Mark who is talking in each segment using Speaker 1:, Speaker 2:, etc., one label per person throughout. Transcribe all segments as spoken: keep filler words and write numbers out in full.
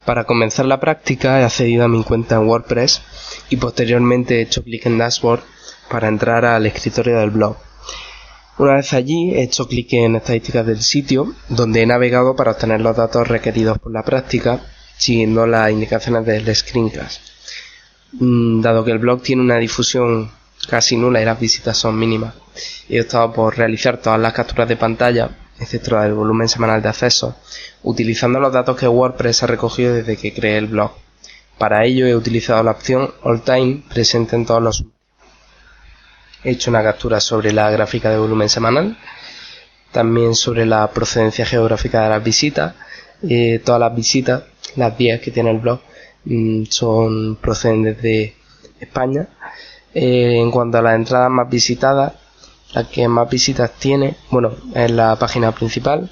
Speaker 1: Para comenzar la práctica he accedido a mi cuenta en WordPress y posteriormente he hecho clic en Dashboard para entrar al escritorio del blog. Una vez allí he hecho clic en estadísticas del sitio, donde he navegado para obtener los datos requeridos por la práctica siguiendo las indicaciones del screencast. Dado que el blog tiene una difusión casi nula y las visitas son mínimas, he optado por realizar todas las capturas de pantalla, excepto la del volumen semanal de accesos, utilizando los datos que WordPress ha recogido desde que creé el blog. Para ello he utilizado la opción All Time presente en todos los sumarios. He hecho una captura sobre la gráfica de volumen semanal, también sobre la procedencia geográfica de las visitas. Eh, todas las visitas, las diez que tiene el blog, mmm, son procedentes de España. Eh, en cuanto a las entradas más visitadas, la que más visitas tiene, bueno, es la página principal,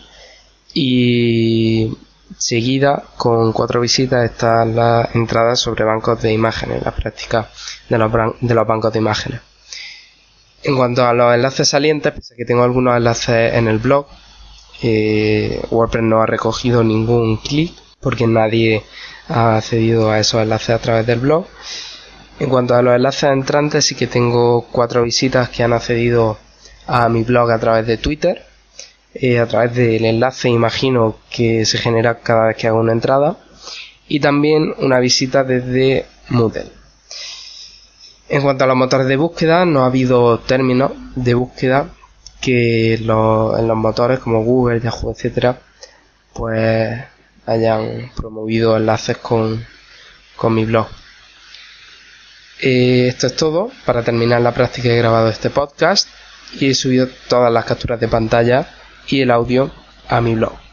Speaker 1: y seguida con cuatro visitas están las entradas sobre bancos de imágenes, las prácticas de los, de los bancos de imágenes. En cuanto a los enlaces salientes, pese a que tengo algunos enlaces en el blog, eh, WordPress no ha recogido ningún clic porque nadie ha accedido a esos enlaces a través del blog. En cuanto a los enlaces entrantes, sí que tengo cuatro visitas que han accedido a mi blog a través de Twitter, eh, a través del enlace imagino que se genera cada vez que hago una entrada, y también una visita desde Moodle. En cuanto a los motores de búsqueda, no ha habido términos de búsqueda que los, en los motores como Google, Yahoo, etcétera, pues hayan promovido enlaces con, con mi blog. Eh, esto es todo. Para terminar la práctica he grabado este podcast y he subido todas las capturas de pantalla y el audio a mi blog.